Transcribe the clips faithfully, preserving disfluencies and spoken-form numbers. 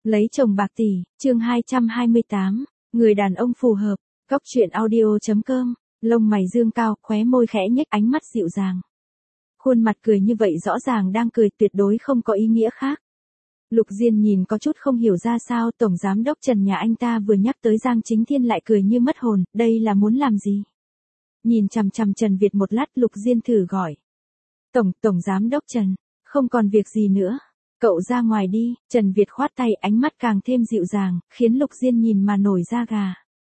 Lấy chồng bạc tỷ, chương hai trăm hai mươi tám, người đàn ông phù hợp, góc truyện audio.com, lông mày dương cao, khóe môi khẽ nhếch, ánh mắt dịu dàng. Khuôn mặt cười như vậy rõ ràng đang cười, tuyệt đối không có ý nghĩa khác. Lục Diên nhìn có chút không hiểu ra sao Tổng Giám Đốc Trần nhà anh ta vừa nhắc tới Giang Chính Thiên lại cười như mất hồn, đây là muốn làm gì? Nhìn chằm chằm Trần Việt một lát, Lục Diên thử gọi. Tổng, Tổng Giám Đốc Trần, không còn việc gì nữa. Cậu ra ngoài đi, Trần Việt khoát tay, ánh mắt càng thêm dịu dàng, khiến Lục Diên nhìn mà nổi da gà.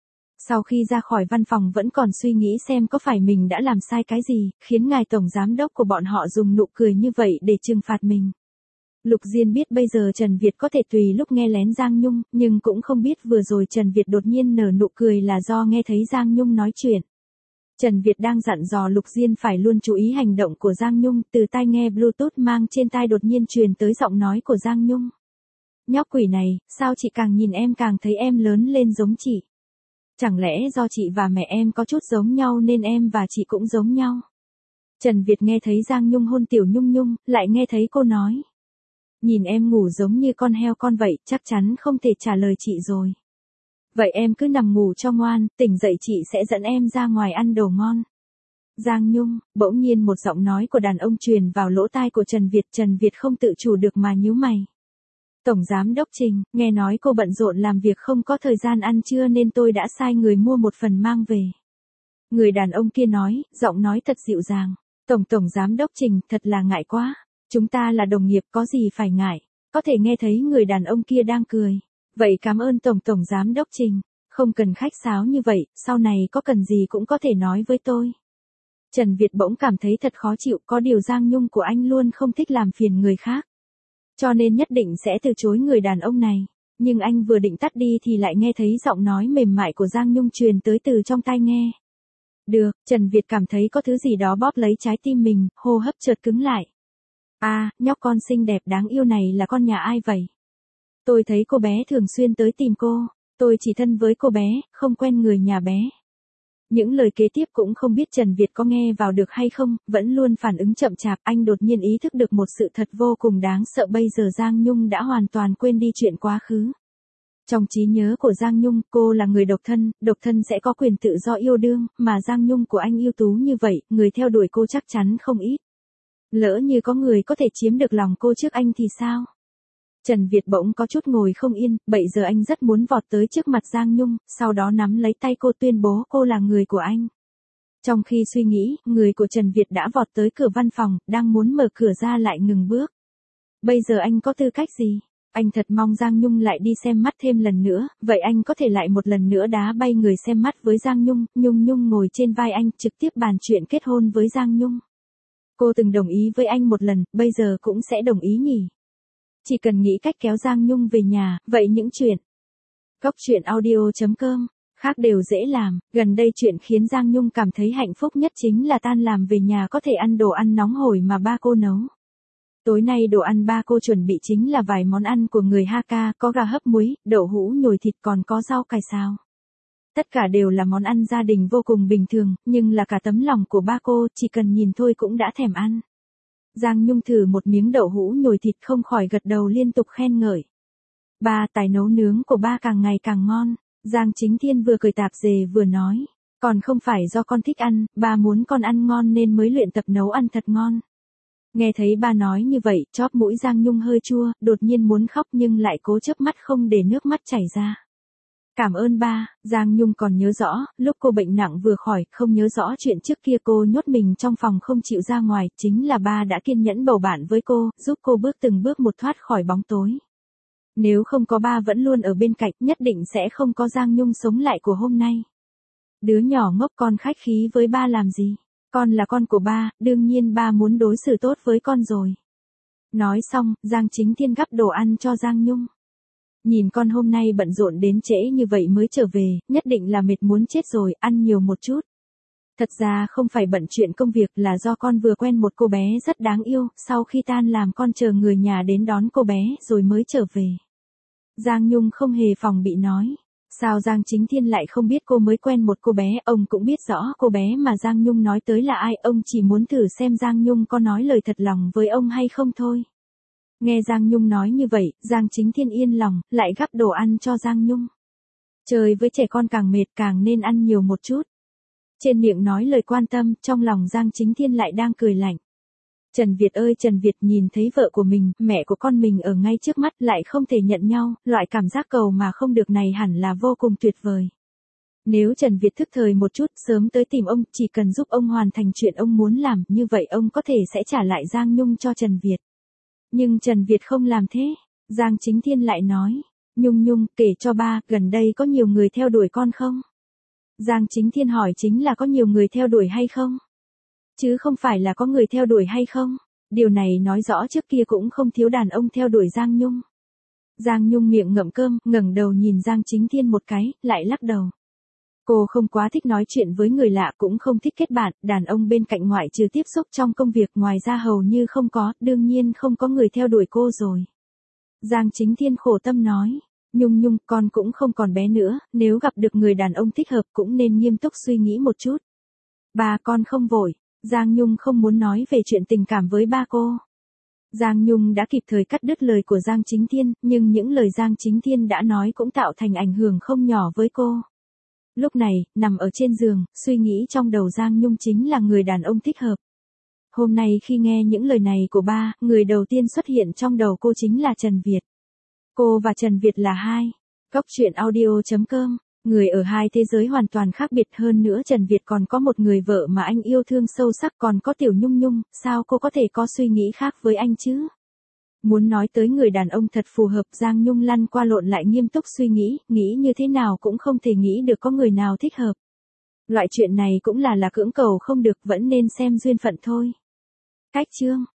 Sau khi ra khỏi văn phòng vẫn còn suy nghĩ xem có phải mình đã làm sai cái gì, khiến ngài Tổng Giám Đốc của bọn họ dùng nụ cười như vậy để trừng phạt mình. Lục Diên biết bây giờ Trần Việt có thể tùy lúc nghe lén Giang Nhung, nhưng cũng không biết vừa rồi Trần Việt đột nhiên nở nụ cười là do nghe thấy Giang Nhung nói chuyện. Trần Việt đang dặn dò Lục Diên phải luôn chú ý hành động của Giang Nhung, từ tai nghe Bluetooth mang trên tai đột nhiên truyền tới giọng nói của Giang Nhung. Nhóc quỷ này, sao chị càng nhìn em càng thấy em lớn lên giống chị? Chẳng lẽ do chị và mẹ em có chút giống nhau nên em và chị cũng giống nhau? Trần Việt nghe thấy Giang Nhung hôn Tiểu Nhung Nhung, lại nghe thấy cô nói. Nhìn em ngủ giống như con heo con vậy, chắc chắn không thể trả lời chị rồi. Vậy em cứ nằm ngủ cho ngoan, tỉnh dậy chị sẽ dẫn em ra ngoài ăn đồ ngon. Giang Nhung, bỗng nhiên một giọng nói của đàn ông truyền vào lỗ tai của Trần Việt, Trần Việt không tự chủ được mà nhíu mày. Tổng Giám Đốc Trình, nghe nói cô bận rộn làm việc không có thời gian ăn trưa nên tôi đã sai người mua một phần mang về. Người đàn ông kia nói, giọng nói thật dịu dàng. Tổng Tổng Giám Đốc Trình, thật là ngại quá. Chúng ta là đồng nghiệp, có gì phải ngại. Có thể nghe thấy người đàn ông kia đang cười. Vậy cảm ơn Tổng Tổng Giám Đốc Trình. Không cần khách sáo như vậy, sau này có cần gì cũng có thể nói với tôi. Trần Việt bỗng cảm thấy thật khó chịu, có điều Giang Nhung của anh luôn không thích làm phiền người khác. Cho nên nhất định sẽ từ chối người đàn ông này. Nhưng anh vừa định tắt đi thì lại nghe thấy giọng nói mềm mại của Giang Nhung truyền tới từ trong tai nghe. Được, Trần Việt cảm thấy có thứ gì đó bóp lấy trái tim mình, hô hấp chợt cứng lại. À, nhóc con xinh đẹp đáng yêu này là con nhà ai vậy? Tôi thấy cô bé thường xuyên tới tìm cô, tôi chỉ thân với cô bé, không quen người nhà bé. Những lời kế tiếp cũng không biết Trần Việt có nghe vào được hay không, vẫn luôn phản ứng chậm chạp, anh đột nhiên ý thức được một sự thật vô cùng đáng sợ, bây giờ Giang Nhung đã hoàn toàn quên đi chuyện quá khứ. Trong trí nhớ của Giang Nhung, cô là người độc thân, độc thân sẽ có quyền tự do yêu đương, mà Giang Nhung của anh ưu tú như vậy, người theo đuổi cô chắc chắn không ít. Lỡ như có người có thể chiếm được lòng cô trước anh thì sao? Trần Việt bỗng có chút ngồi không yên, bây giờ anh rất muốn vọt tới trước mặt Giang Nhung, sau đó nắm lấy tay cô tuyên bố cô là người của anh. Trong khi suy nghĩ, người của Trần Việt đã vọt tới cửa văn phòng, đang muốn mở cửa ra lại ngừng bước. Bây giờ anh có tư cách gì? Anh thật mong Giang Nhung lại đi xem mắt thêm lần nữa, vậy anh có thể lại một lần nữa đá bay người xem mắt với Giang Nhung, Nhung Nhung ngồi trên vai anh, trực tiếp bàn chuyện kết hôn với Giang Nhung. Cô từng đồng ý với anh một lần, bây giờ cũng sẽ đồng ý nhỉ? Chỉ cần nghĩ cách kéo Giang Nhung về nhà, vậy những chuyện. Góc truyện audio.com, khác đều dễ làm, gần đây chuyện khiến Giang Nhung cảm thấy hạnh phúc nhất chính là tan làm về nhà có thể ăn đồ ăn nóng hổi mà ba cô nấu. Tối nay đồ ăn ba cô chuẩn bị chính là vài món ăn của người Hakka, có gà hấp muối, đậu hũ nhồi thịt còn có rau cải xào. Tất cả đều là món ăn gia đình vô cùng bình thường, nhưng là cả tấm lòng của ba cô, chỉ cần nhìn thôi cũng đã thèm ăn. Giang Nhung thử một miếng đậu hũ nhồi thịt không khỏi gật đầu liên tục khen ngợi. Ba, tài nấu nướng của ba càng ngày càng ngon. Giang Chính Thiên vừa cười tạp dề vừa nói. Còn không phải do con thích ăn, ba muốn con ăn ngon nên mới luyện tập nấu ăn thật ngon. Nghe thấy ba nói như vậy, chóp mũi Giang Nhung hơi chua, đột nhiên muốn khóc nhưng lại cố chớp mắt không để nước mắt chảy ra. Cảm ơn ba, Giang Nhung còn nhớ rõ, lúc cô bệnh nặng vừa khỏi, không nhớ rõ chuyện trước kia cô nhốt mình trong phòng không chịu ra ngoài, chính là ba đã kiên nhẫn bầu bạn với cô, giúp cô bước từng bước một thoát khỏi bóng tối. Nếu không có ba vẫn luôn ở bên cạnh, nhất định sẽ không có Giang Nhung sống lại của hôm nay. Đứa nhỏ ngốc con khách khí với ba làm gì? Con là con của ba, đương nhiên ba muốn đối xử tốt với con rồi. Nói xong, Giang Chính Thiên gắp đồ ăn cho Giang Nhung. Nhìn con hôm nay bận rộn đến trễ như vậy mới trở về, nhất định là mệt muốn chết rồi, ăn nhiều một chút. Thật ra không phải bận chuyện công việc là do con vừa quen một cô bé rất đáng yêu, sau khi tan làm con chờ người nhà đến đón cô bé rồi mới trở về. Giang Nhung không hề phòng bị nói. Sao Giang Chính Thiên lại không biết cô mới quen một cô bé, ông cũng biết rõ cô bé mà Giang Nhung nói tới là ai, ông chỉ muốn thử xem Giang Nhung có nói lời thật lòng với ông hay không thôi. Nghe Giang Nhung nói như vậy, Giang Chính Thiên yên lòng, lại gắp đồ ăn cho Giang Nhung. Chơi với trẻ con càng mệt càng nên ăn nhiều một chút. Trên miệng nói lời quan tâm, trong lòng Giang Chính Thiên lại đang cười lạnh. Trần Việt ơi Trần Việt, nhìn thấy vợ của mình, mẹ của con mình ở ngay trước mắt lại không thể nhận nhau, loại cảm giác cầu mà không được này hẳn là vô cùng tuyệt vời. Nếu Trần Việt thức thời một chút, sớm tới tìm ông, chỉ cần giúp ông hoàn thành chuyện ông muốn làm, như vậy ông có thể sẽ trả lại Giang Nhung cho Trần Việt. Nhưng Trần Việt không làm thế. Giang Chính Thiên lại nói, Nhung Nhung, kể cho ba, gần đây có nhiều người theo đuổi con không? Giang Chính Thiên hỏi chính là có nhiều người theo đuổi hay không? Chứ không phải là có người theo đuổi hay không? Điều này nói rõ trước kia cũng không thiếu đàn ông theo đuổi Giang Nhung. Giang Nhung miệng ngậm cơm, ngẩng đầu nhìn Giang Chính Thiên một cái, lại lắc đầu. Cô không quá thích nói chuyện với người lạ, cũng không thích kết bạn, đàn ông bên cạnh ngoại trừ tiếp xúc trong công việc ngoài ra hầu như không có, đương nhiên không có người theo đuổi cô rồi. Giang Chính Thiên khổ tâm nói, Nhung Nhung, con cũng không còn bé nữa, nếu gặp được người đàn ông thích hợp cũng nên nghiêm túc suy nghĩ một chút. Ba con không vội, Giang Nhung không muốn nói về chuyện tình cảm với ba cô. Giang Nhung đã kịp thời cắt đứt lời của Giang Chính Thiên, nhưng những lời Giang Chính Thiên đã nói cũng tạo thành ảnh hưởng không nhỏ với cô. Lúc này, nằm ở trên giường, suy nghĩ trong đầu Giang Nhung chính là người đàn ông thích hợp. Hôm nay khi nghe những lời này của ba, người đầu tiên xuất hiện trong đầu cô chính là Trần Việt. Cô và Trần Việt là hai. Góc truyện audio chấm com, người ở hai thế giới hoàn toàn khác biệt, hơn nữa Trần Việt còn có một người vợ mà anh yêu thương sâu sắc, còn có Tiểu Nhung Nhung, sao cô có thể có suy nghĩ khác với anh chứ? Muốn nói tới người đàn ông thật phù hợp, Giang Nhung lăn qua lộn lại nghiêm túc suy nghĩ, nghĩ như thế nào cũng không thể nghĩ được có người nào thích hợp. Loại chuyện này cũng là là cưỡng cầu không được, vẫn nên xem duyên phận thôi. Cách chương